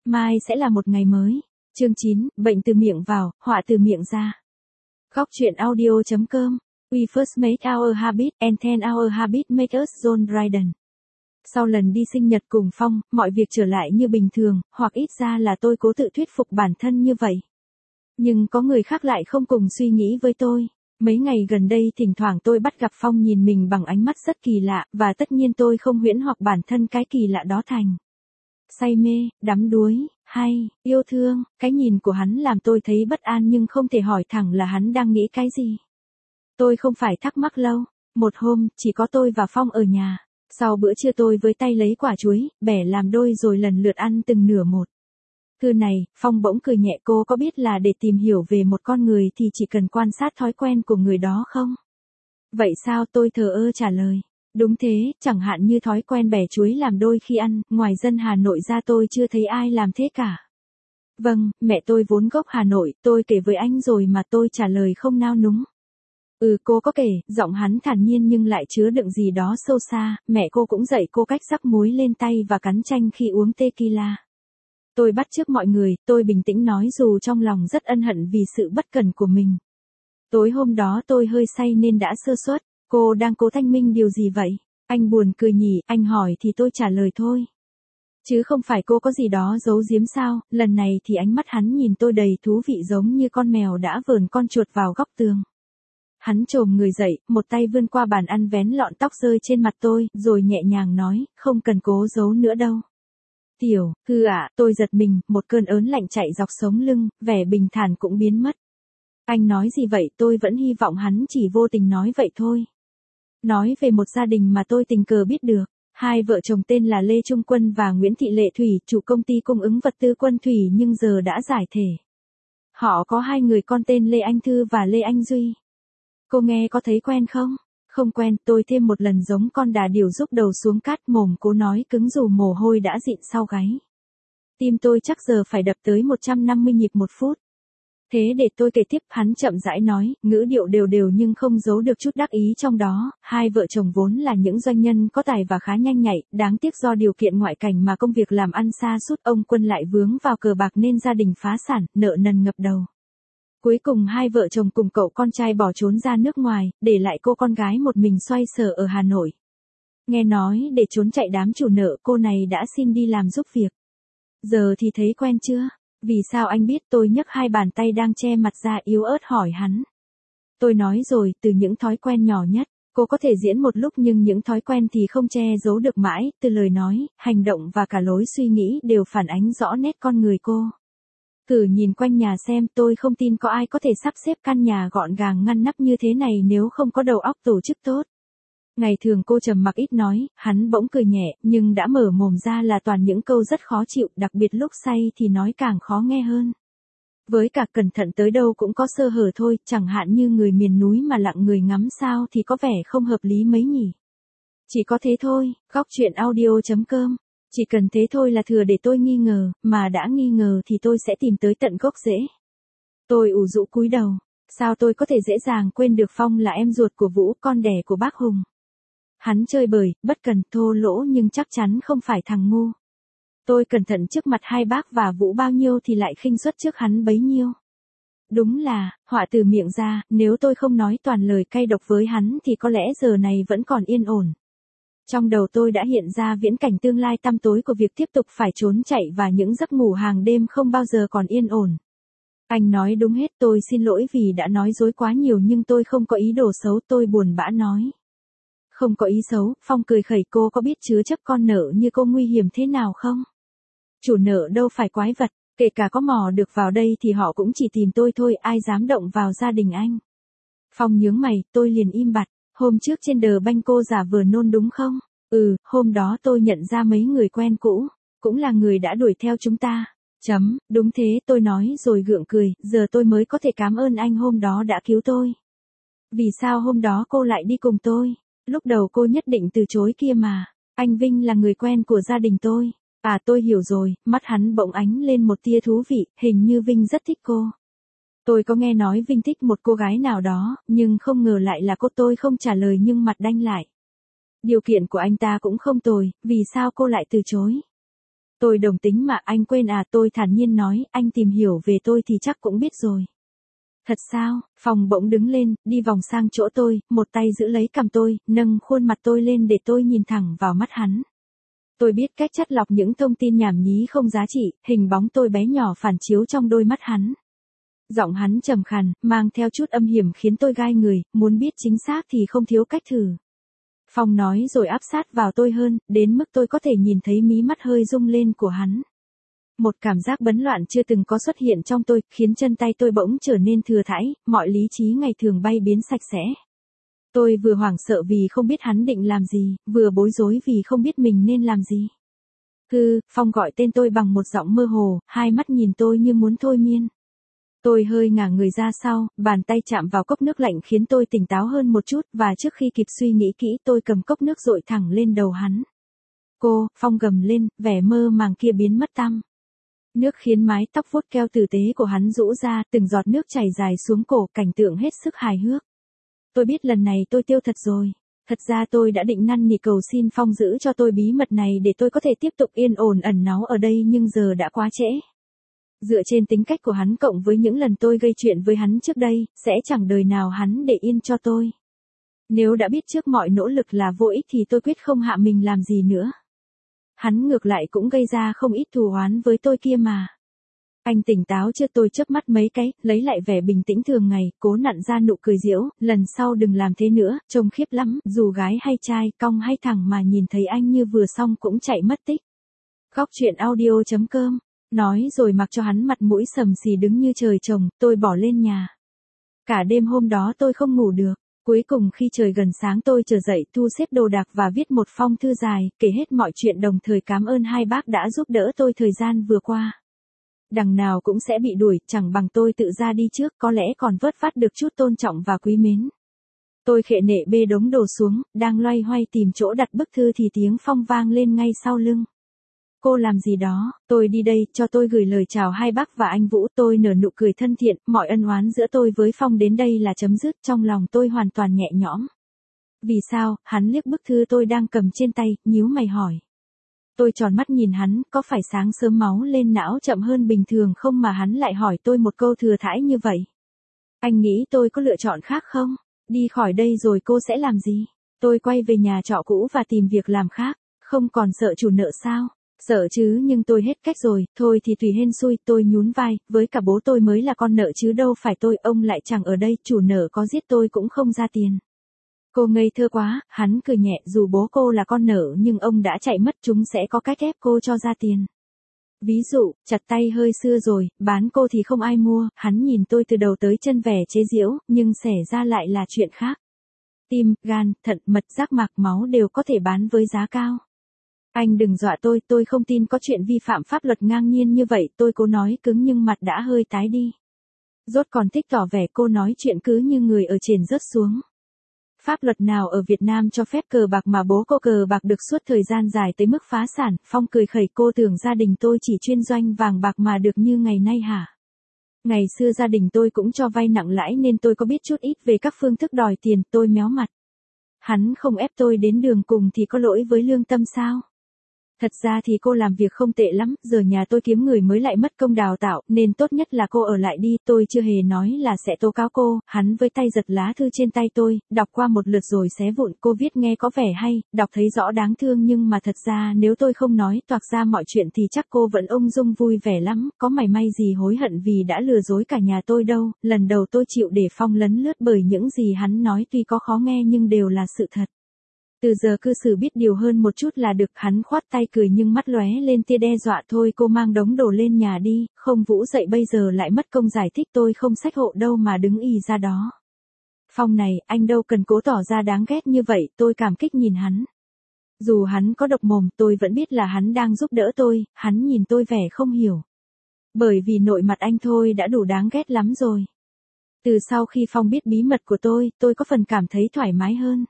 mai sẽ là một ngày mới. Chương 9, bệnh từ miệng vào, họa từ miệng ra. Góc truyện audio.com. We first made our habit, and then our habit make us John Dryden. Sau lần đi sinh nhật cùng Phong, mọi việc trở lại như bình thường, hoặc ít ra là tôi cố tự thuyết phục bản thân như vậy. Nhưng có người khác lại không cùng suy nghĩ với tôi. Mấy ngày gần đây thỉnh thoảng tôi bắt gặp Phong nhìn mình bằng ánh mắt rất kỳ lạ, và tất nhiên tôi không huyễn hoặc bản thân cái kỳ lạ đó thành say mê, đắm đuối, hay yêu thương. Cái nhìn của hắn làm tôi thấy bất an nhưng không thể hỏi thẳng là hắn đang nghĩ cái gì. Tôi không phải thắc mắc lâu. Một hôm, chỉ có tôi và Phong ở nhà. Sau bữa trưa tôi với tay lấy quả chuối, bẻ làm đôi rồi lần lượt ăn từng nửa một. Thứ này, Phong bỗng cười nhẹ, cô có biết là để tìm hiểu về một con người thì chỉ cần quan sát thói quen của người đó không? Vậy sao? Tôi thờ ơ trả lời. Đúng thế, chẳng hạn như thói quen bẻ chuối làm đôi khi ăn, ngoài dân Hà Nội ra tôi chưa thấy ai làm thế cả. Vâng, mẹ tôi vốn gốc Hà Nội, tôi kể với anh rồi mà, tôi trả lời không nao núng. Cô có kể, giọng hắn thản nhiên nhưng lại chứa đựng gì đó sâu xa. Mẹ cô cũng dạy cô cách rắc muối lên tay và cắn chanh khi uống tequila. Tôi bắt chước mọi người, tôi bình tĩnh nói dù trong lòng rất ân hận vì sự bất cẩn của mình. Tối hôm đó tôi hơi say nên đã sơ suất. Cô đang cố thanh minh điều gì vậy? Anh buồn cười nhỉ, anh hỏi thì tôi trả lời thôi. Chứ không phải cô có gì đó giấu giếm sao? Lần này thì ánh mắt hắn nhìn tôi đầy thú vị, giống như con mèo đã vờn con chuột vào góc tường. Hắn chồm người dậy, một tay vươn qua bàn ăn vén lọn tóc rơi trên mặt tôi, rồi nhẹ nhàng nói, không cần cố giấu nữa đâu. Tiểu, tôi giật mình, một cơn ớn lạnh chạy dọc sống lưng, vẻ bình thản cũng biến mất. Anh nói gì vậy? Tôi vẫn hy vọng hắn chỉ vô tình nói vậy thôi. Nói về một gia đình mà tôi tình cờ biết được. Hai vợ chồng tên là Lê Trung Quân và Nguyễn Thị Lệ Thủy, chủ công ty cung ứng vật tư Quân Thủy nhưng giờ đã giải thể. Họ có hai người con tên Lê Anh Thư và Lê Anh Duy. Cô nghe có thấy quen không? Không quen. Tôi thêm một lần giống con đà điểu rúc đầu xuống cát, mồm cố nói cứng dù mồ hôi đã dịn sau gáy. Tim tôi chắc giờ phải đập tới 150 nhịp một phút. Thế để tôi kể tiếp, hắn chậm rãi nói, ngữ điệu đều đều nhưng không giấu được chút đắc ý trong đó. Hai vợ chồng vốn là những doanh nhân có tài và khá nhanh nhạy, đáng tiếc do điều kiện ngoại cảnh mà công việc làm ăn sa sút, ông Quân lại vướng vào cờ bạc nên gia đình phá sản, nợ nần ngập đầu. Cuối cùng hai vợ chồng cùng cậu con trai bỏ trốn ra nước ngoài, để lại cô con gái một mình xoay sở ở Hà Nội. Nghe nói để trốn chạy đám chủ nợ, cô này đã xin đi làm giúp việc. Giờ thì thấy quen chưa? Vì sao anh biết? Tôi nhấc hai bàn tay đang che mặt ra yếu ớt hỏi hắn. Tôi nói rồi, từ những thói quen nhỏ nhất. Cô có thể diễn một lúc nhưng những thói quen thì không che giấu được mãi, từ lời nói, hành động và cả lối suy nghĩ đều phản ánh rõ nét con người cô. Thử nhìn quanh nhà xem, tôi không tin có ai có thể sắp xếp căn nhà gọn gàng ngăn nắp như thế này nếu không có đầu óc tổ chức tốt. Ngày thường cô trầm mặc ít nói, hắn bỗng cười nhẹ, nhưng đã mở mồm ra là toàn những câu rất khó chịu, đặc biệt lúc say thì nói càng khó nghe hơn. Với cả cẩn thận tới đâu cũng có sơ hở thôi, chẳng hạn như người miền núi mà lặng người ngắm sao thì có vẻ không hợp lý mấy nhỉ. Chỉ có thế thôi. Góc truyện audio.com. Chỉ cần thế thôi là thừa để tôi nghi ngờ, mà đã nghi ngờ thì tôi sẽ tìm tới tận gốc rễ. Tôi ủ rũ cúi đầu. Sao tôi có thể dễ dàng quên được Phong là em ruột của Vũ, con đẻ của bác Hùng. Hắn chơi bời, bất cần, thô lỗ nhưng chắc chắn không phải thằng ngu. Tôi cẩn thận trước mặt hai bác và Vũ bao nhiêu thì lại khinh suất trước hắn bấy nhiêu. Đúng là, họa từ miệng ra, nếu tôi không nói toàn lời cay độc với hắn thì có lẽ giờ này vẫn còn yên ổn. Trong đầu tôi đã hiện ra viễn cảnh tương lai tăm tối của việc tiếp tục phải trốn chạy và những giấc ngủ hàng đêm không bao giờ còn yên ổn. Anh nói đúng hết, tôi xin lỗi vì đã nói dối quá nhiều nhưng tôi không có ý đồ xấu, tôi buồn bã nói. Không có ý xấu. Phong cười khẩy, cô có biết chứa chấp con nợ như cô nguy hiểm thế nào không? Chủ nợ đâu phải quái vật, kể cả có mò được vào đây thì họ cũng chỉ tìm tôi thôi, ai dám động vào gia đình anh. Phong nhướng mày, tôi liền im bặt. Hôm trước trên đờ banh cô giả vờ nôn đúng không? Hôm đó tôi nhận ra mấy người quen cũ, cũng là người đã đuổi theo chúng ta. Đúng thế, tôi nói rồi gượng cười, giờ tôi mới có thể cảm ơn anh hôm đó đã cứu tôi. Vì sao hôm đó cô lại đi cùng tôi? Lúc đầu cô nhất định từ chối kia mà. Anh Vinh là người quen của gia đình tôi. À, tôi hiểu rồi. Mắt hắn bỗng ánh lên một tia thú vị, hình như Vinh rất thích cô. Tôi có nghe nói Vinh thích một cô gái nào đó, nhưng không ngờ lại là cô. Tôi không trả lời nhưng mặt đanh lại. Điều kiện của anh ta cũng không tồi, vì sao cô lại từ chối? Tôi đồng tính mà anh quên à, tôi thản nhiên nói, anh tìm hiểu về tôi thì chắc cũng biết rồi. Thật sao? Phong bỗng đứng lên, đi vòng sang chỗ tôi, một tay giữ lấy cằm tôi, nâng khuôn mặt tôi lên để tôi nhìn thẳng vào mắt hắn. Tôi biết cách chắt lọc những thông tin nhảm nhí không giá trị, hình bóng tôi bé nhỏ phản chiếu trong đôi mắt hắn. Giọng hắn trầm khàn, mang theo chút âm hiểm khiến tôi gai người, muốn biết chính xác thì không thiếu cách thử. Phong nói rồi áp sát vào tôi hơn, đến mức tôi có thể nhìn thấy mí mắt hơi rung lên của hắn. Một cảm giác bấn loạn chưa từng có xuất hiện trong tôi, khiến chân tay tôi bỗng trở nên thừa thãi, mọi lý trí ngày thường bay biến sạch sẽ. Tôi vừa hoảng sợ vì không biết hắn định làm gì, vừa bối rối vì không biết mình nên làm gì. Phong gọi tên tôi bằng một giọng mơ hồ, hai mắt nhìn tôi như muốn thôi miên. Tôi hơi ngả người ra sau, bàn tay chạm vào cốc nước lạnh khiến tôi tỉnh táo hơn một chút, và trước khi kịp suy nghĩ kỹ tôi cầm cốc nước dội thẳng lên đầu hắn. Phong gầm lên, vẻ mơ màng kia biến mất tăm. Nước khiến mái tóc vuốt keo tử tế của hắn rũ ra, từng giọt nước chảy dài xuống cổ, cảnh tượng hết sức hài hước. Tôi biết lần này tôi tiêu thật rồi. Thật ra tôi đã định năn nỉ cầu xin Phong giữ cho tôi bí mật này để tôi có thể tiếp tục yên ổn ẩn náu ở đây, nhưng giờ đã quá trễ. Dựa trên tính cách của hắn cộng với những lần tôi gây chuyện với hắn trước đây, sẽ chẳng đời nào hắn để yên cho tôi. Nếu đã biết trước mọi nỗ lực là vô ích thì tôi quyết không hạ mình làm gì nữa. Hắn ngược lại cũng gây ra không ít thù oán với tôi kia mà. Anh tỉnh táo chưa? Tôi chớp mắt mấy cái, lấy lại vẻ bình tĩnh thường ngày, cố nặn ra nụ cười giễu, lần sau đừng làm thế nữa, trông khiếp lắm, dù gái hay trai, cong hay thẳng mà nhìn thấy anh như vừa xong cũng chạy mất tích. Góc truyện audio.com. Nói rồi mặc cho hắn mặt mũi sầm xì đứng như trời trồng, tôi bỏ lên nhà. Cả đêm hôm đó tôi không ngủ được. Cuối cùng khi trời gần sáng tôi trở dậy thu xếp đồ đạc và viết một phong thư dài, kể hết mọi chuyện đồng thời cảm ơn hai bác đã giúp đỡ tôi thời gian vừa qua. Đằng nào cũng sẽ bị đuổi, chẳng bằng tôi tự ra đi trước, có lẽ còn vớt vát được chút tôn trọng và quý mến. Tôi khệ nệ bê đống đồ xuống, đang loay hoay tìm chỗ đặt bức thư thì tiếng Phong vang lên ngay sau lưng. Cô làm gì đó? Tôi đi đây, cho tôi gửi lời chào hai bác và anh Vũ. Tôi nở nụ cười thân thiện, mọi ân oán giữa tôi với Phong đến đây là chấm dứt, trong lòng tôi hoàn toàn nhẹ nhõm. Vì sao? Hắn liếc bức thư tôi đang cầm trên tay, nhíu mày hỏi. Tôi tròn mắt nhìn hắn, có phải sáng sớm máu lên não chậm hơn bình thường không mà hắn lại hỏi tôi một câu thừa thãi như vậy? Anh nghĩ tôi có lựa chọn khác không? Đi khỏi đây rồi cô sẽ làm gì? Tôi quay về nhà trọ cũ và tìm việc làm khác, không còn sợ chủ nợ sao? Sợ chứ, nhưng tôi hết cách rồi, thôi thì tùy hên xui, tôi nhún vai, với cả bố tôi mới là con nợ chứ đâu phải tôi, ông lại chẳng ở đây, chủ nợ có giết tôi cũng không ra tiền. Cô ngây thơ quá, hắn cười nhẹ, dù bố cô là con nợ nhưng ông đã chạy mất, chúng sẽ có cách ép cô cho ra tiền. Ví dụ, chặt tay hơi xưa rồi, bán cô thì không ai mua, hắn nhìn tôi từ đầu tới chân vẻ chế giễu, nhưng xẻ ra lại là chuyện khác. Tim, gan, thận, mật, giác mạc, máu đều có thể bán với giá cao. Anh đừng dọa tôi không tin có chuyện vi phạm pháp luật ngang nhiên như vậy, tôi cố nói cứng nhưng mặt đã hơi tái đi. Rốt còn thích tỏ vẻ cô nói chuyện cứ như người ở trên rớt xuống. Pháp luật nào ở Việt Nam cho phép cờ bạc mà bố cô cờ bạc được suốt thời gian dài tới mức phá sản? Phong cười khẩy, cô tưởng gia đình tôi chỉ chuyên doanh vàng bạc mà được như ngày nay hả? Ngày xưa gia đình tôi cũng cho vay nặng lãi nên tôi có biết chút ít về các phương thức đòi tiền, tôi méo mặt. Hắn không ép tôi đến đường cùng thì có lỗi với lương tâm sao? Thật ra thì cô làm việc không tệ lắm, giờ nhà tôi kiếm người mới lại mất công đào tạo, nên tốt nhất là cô ở lại đi, tôi chưa hề nói là sẽ tố cáo cô. Hắn với tay giật lá thư trên tay tôi, đọc qua một lượt rồi xé vụn, cô viết nghe có vẻ hay, đọc thấy rõ đáng thương nhưng mà thật ra nếu tôi không nói toạc ra mọi chuyện thì chắc cô vẫn ung dung vui vẻ lắm, có mảy may gì hối hận vì đã lừa dối cả nhà tôi đâu. Lần đầu tôi chịu để Phong lấn lướt bởi những gì hắn nói tuy có khó nghe nhưng đều là sự thật. Từ giờ cư xử biết điều hơn một chút là được. Hắn khoát tay cười nhưng mắt lóe lên tia đe dọa. Thôi cô mang đống đồ lên nhà đi, không Vũ dậy bây giờ lại mất công giải thích tôi không xách hộ đâu mà đứng ì ra đó. Phong này, anh đâu cần cố tỏ ra đáng ghét như vậy, tôi cảm kích nhìn hắn. Dù hắn có độc mồm, tôi vẫn biết là hắn đang giúp đỡ tôi, hắn nhìn tôi vẻ không hiểu. Bởi vì nội mặt anh thôi đã đủ đáng ghét lắm rồi. Từ sau khi Phong biết bí mật của tôi có phần cảm thấy thoải mái hơn.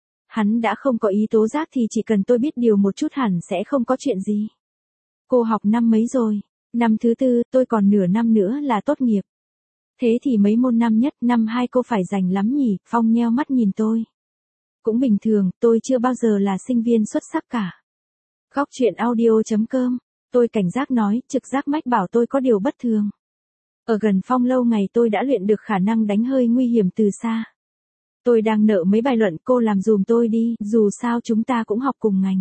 Hắn đã không có ý tố giác thì chỉ cần tôi biết điều một chút hẳn sẽ không có chuyện gì. Cô học năm mấy rồi? Năm thứ 4, tôi còn nửa năm nữa là tốt nghiệp. Thế thì mấy môn năm nhất, năm 2 cô phải dành lắm nhỉ? Phong nheo mắt nhìn tôi. Cũng bình thường, tôi chưa bao giờ là sinh viên xuất sắc cả. Góc truyện audio.com Tôi cảnh giác nói, trực giác mách bảo tôi có điều bất thường. Ở gần Phong lâu ngày tôi đã luyện được khả năng đánh hơi nguy hiểm từ xa. Tôi đang nợ mấy bài luận, cô làm dùm tôi đi, dù sao chúng ta cũng học cùng ngành.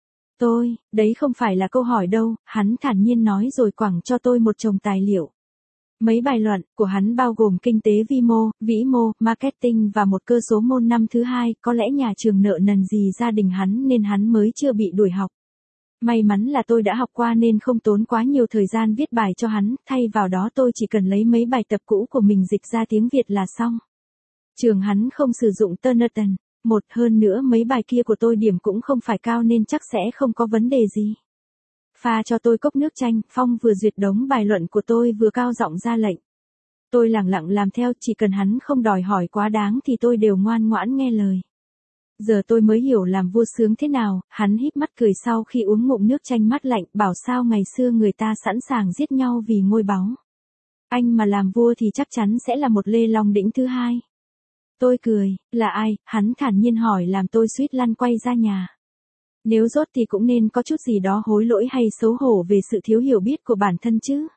Đấy không phải là câu hỏi đâu, hắn thản nhiên nói rồi quẳng cho tôi một chồng tài liệu. Mấy bài luận của hắn bao gồm kinh tế vi mô, vĩ mô, marketing và một cơ số môn năm thứ hai, có lẽ nhà trường nợ nần gì gia đình hắn nên hắn mới chưa bị đuổi học. May mắn là tôi đã học qua nên không tốn quá nhiều thời gian viết bài cho hắn, thay vào đó tôi chỉ cần lấy mấy bài tập cũ của mình dịch ra tiếng Việt là xong. Trường hắn không sử dụng Turnitin. Hơn nữa mấy bài kia của tôi điểm cũng không phải cao nên chắc sẽ không có vấn đề gì. Pha cho tôi cốc nước chanh, Phong vừa duyệt đống bài luận của tôi vừa cao giọng ra lệnh. Tôi lẳng lặng làm theo, chỉ cần hắn không đòi hỏi quá đáng thì tôi đều ngoan ngoãn nghe lời. Giờ tôi mới hiểu làm vua sướng thế nào, hắn híp mắt cười sau khi uống ngụm nước chanh mát lạnh, bảo sao ngày xưa người ta sẵn sàng giết nhau vì ngôi báu. Anh mà làm vua thì chắc chắn sẽ là một Lê Long Đĩnh thứ hai. Tôi cười, là ai, hắn thản nhiên hỏi làm tôi suýt lăn quay ra nhà. Nếu rốt thì cũng nên có chút gì đó hối lỗi hay xấu hổ về sự thiếu hiểu biết của bản thân chứ.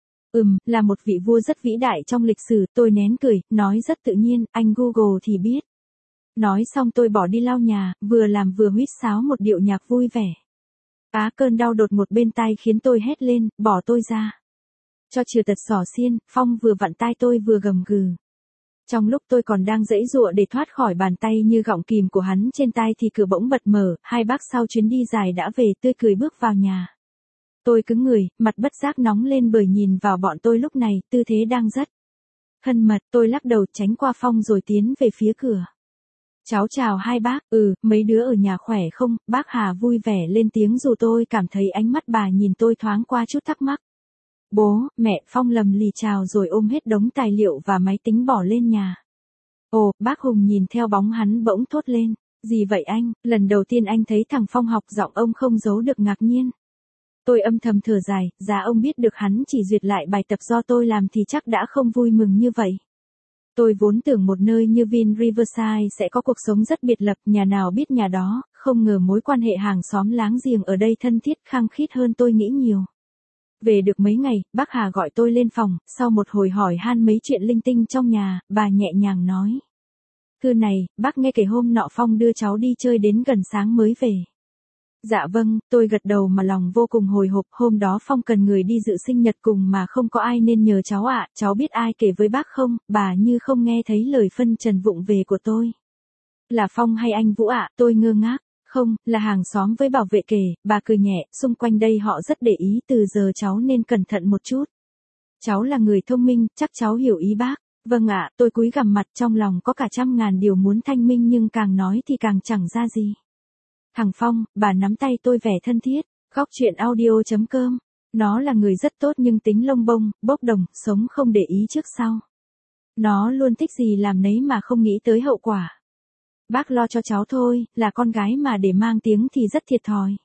Là một vị vua rất vĩ đại trong lịch sử, tôi nén cười, nói rất tự nhiên, anh Google thì biết. Nói xong tôi bỏ đi lau nhà, vừa làm vừa huýt sáo một điệu nhạc vui vẻ. Cơn đau đột ngột bên tai khiến tôi hét lên, bỏ tôi ra. Cho trừ tật xỏ xiên, Phong vừa vặn tai tôi vừa gầm gừ. Trong lúc tôi còn đang giãy giụa để thoát khỏi bàn tay như gọng kìm của hắn trên tai thì cửa bỗng bật mở, hai bác sau chuyến đi dài đã về tươi cười bước vào nhà. Tôi cứng người, mặt bất giác nóng lên bởi nhìn vào bọn tôi lúc này, tư thế đang rất thân mật, tôi lắc đầu tránh qua Phong rồi tiến về phía cửa. Cháu chào hai bác, mấy đứa ở nhà khỏe không, bác Hà vui vẻ lên tiếng dù tôi cảm thấy ánh mắt bà nhìn tôi thoáng qua chút thắc mắc. Bố, mẹ, Phong lầm lì chào rồi ôm hết đống tài liệu và máy tính bỏ lên nhà. Ồ, bác Hùng nhìn theo bóng hắn bỗng thốt lên. Gì vậy anh, lần đầu tiên anh thấy thằng Phong học giọng ông không giấu được ngạc nhiên. Tôi âm thầm thở dài, giá ông biết được hắn chỉ duyệt lại bài tập do tôi làm thì chắc đã không vui mừng như vậy. Tôi vốn tưởng một nơi như Vin Riverside sẽ có cuộc sống rất biệt lập, nhà nào biết nhà đó, không ngờ mối quan hệ hàng xóm láng giềng ở đây thân thiết khăng khít hơn tôi nghĩ nhiều. Về được mấy ngày, bác Hà gọi tôi lên phòng, sau một hồi hỏi han mấy chuyện linh tinh trong nhà, bà nhẹ nhàng nói. Thưa này, bác nghe kể hôm nọ Phong đưa cháu đi chơi đến gần sáng mới về. Dạ vâng, tôi gật đầu mà lòng vô cùng hồi hộp, hôm đó Phong cần người đi dự sinh nhật cùng mà không có ai nên nhờ cháu ạ, cháu biết ai kể với bác không, bà như không nghe thấy lời phân trần vụng về của tôi. Là Phong hay anh Vũ ạ, tôi ngơ ngác. Không, là hàng xóm với bảo vệ kể, bà cười nhẹ, xung quanh đây họ rất để ý, từ giờ cháu nên cẩn thận một chút. Cháu là người thông minh, chắc cháu hiểu ý bác. Vâng ạ, tôi cúi gằm mặt trong lòng có cả trăm ngàn điều muốn thanh minh nhưng càng nói thì càng chẳng ra gì. Thằng Phong, bà nắm tay tôi vẻ thân thiết, góc chuyện audio.com. Nó là người rất tốt nhưng tính lông bông, bốc đồng, sống không để ý trước sau. Nó luôn thích gì làm nấy mà không nghĩ tới hậu quả. Bác lo cho cháu thôi, là con gái mà để mang tiếng thì rất thiệt thòi.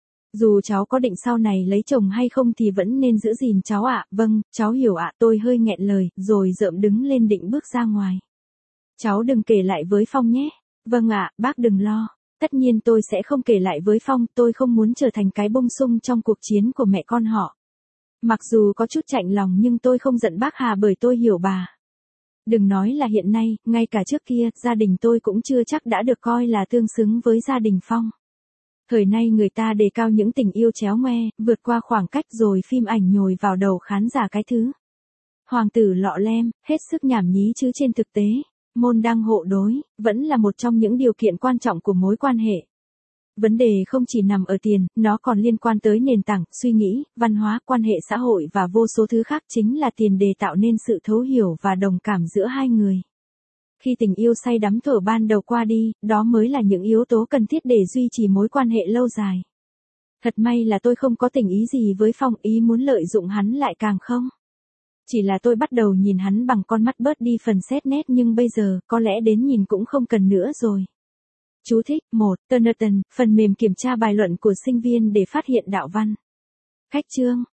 Dù cháu có định sau này lấy chồng hay không thì vẫn nên giữ gìn cháu ạ. Vâng, cháu hiểu ạ. Tôi hơi nghẹn lời, rồi rợm đứng lên định bước ra ngoài. Cháu đừng kể lại với Phong nhé. Vâng ạ, bác đừng lo. Tất nhiên tôi sẽ không kể lại với Phong, tôi không muốn trở thành cái bông sung trong cuộc chiến của mẹ con họ. Mặc dù có chút chạnh lòng nhưng tôi không giận bác Hà bởi tôi hiểu bà. Đừng nói là hiện nay, ngay cả trước kia, gia đình tôi cũng chưa chắc đã được coi là tương xứng với gia đình Phong. Thời nay người ta đề cao những tình yêu chéo ngoe, vượt qua khoảng cách rồi phim ảnh nhồi vào đầu khán giả cái thứ. Hoàng tử lọ lem, hết sức nhảm nhí chứ trên thực tế, môn đăng hộ đối, vẫn là một trong những điều kiện quan trọng của mối quan hệ. Vấn đề không chỉ nằm ở tiền, nó còn liên quan tới nền tảng, suy nghĩ, văn hóa, quan hệ xã hội và vô số thứ khác chính là tiền đề tạo nên sự thấu hiểu và đồng cảm giữa hai người. Khi tình yêu say đắm thuở ban đầu qua đi, đó mới là những yếu tố cần thiết để duy trì mối quan hệ lâu dài. Thật may là tôi không có tình ý gì với Phong, ý muốn lợi dụng hắn lại càng không. Chỉ là tôi bắt đầu nhìn hắn bằng con mắt bớt đi phần xét nét nhưng bây giờ, có lẽ đến nhìn cũng không cần nữa rồi. Chú thích, 1. Turnitin, phần mềm kiểm tra bài luận của sinh viên để phát hiện đạo văn. Khách chương.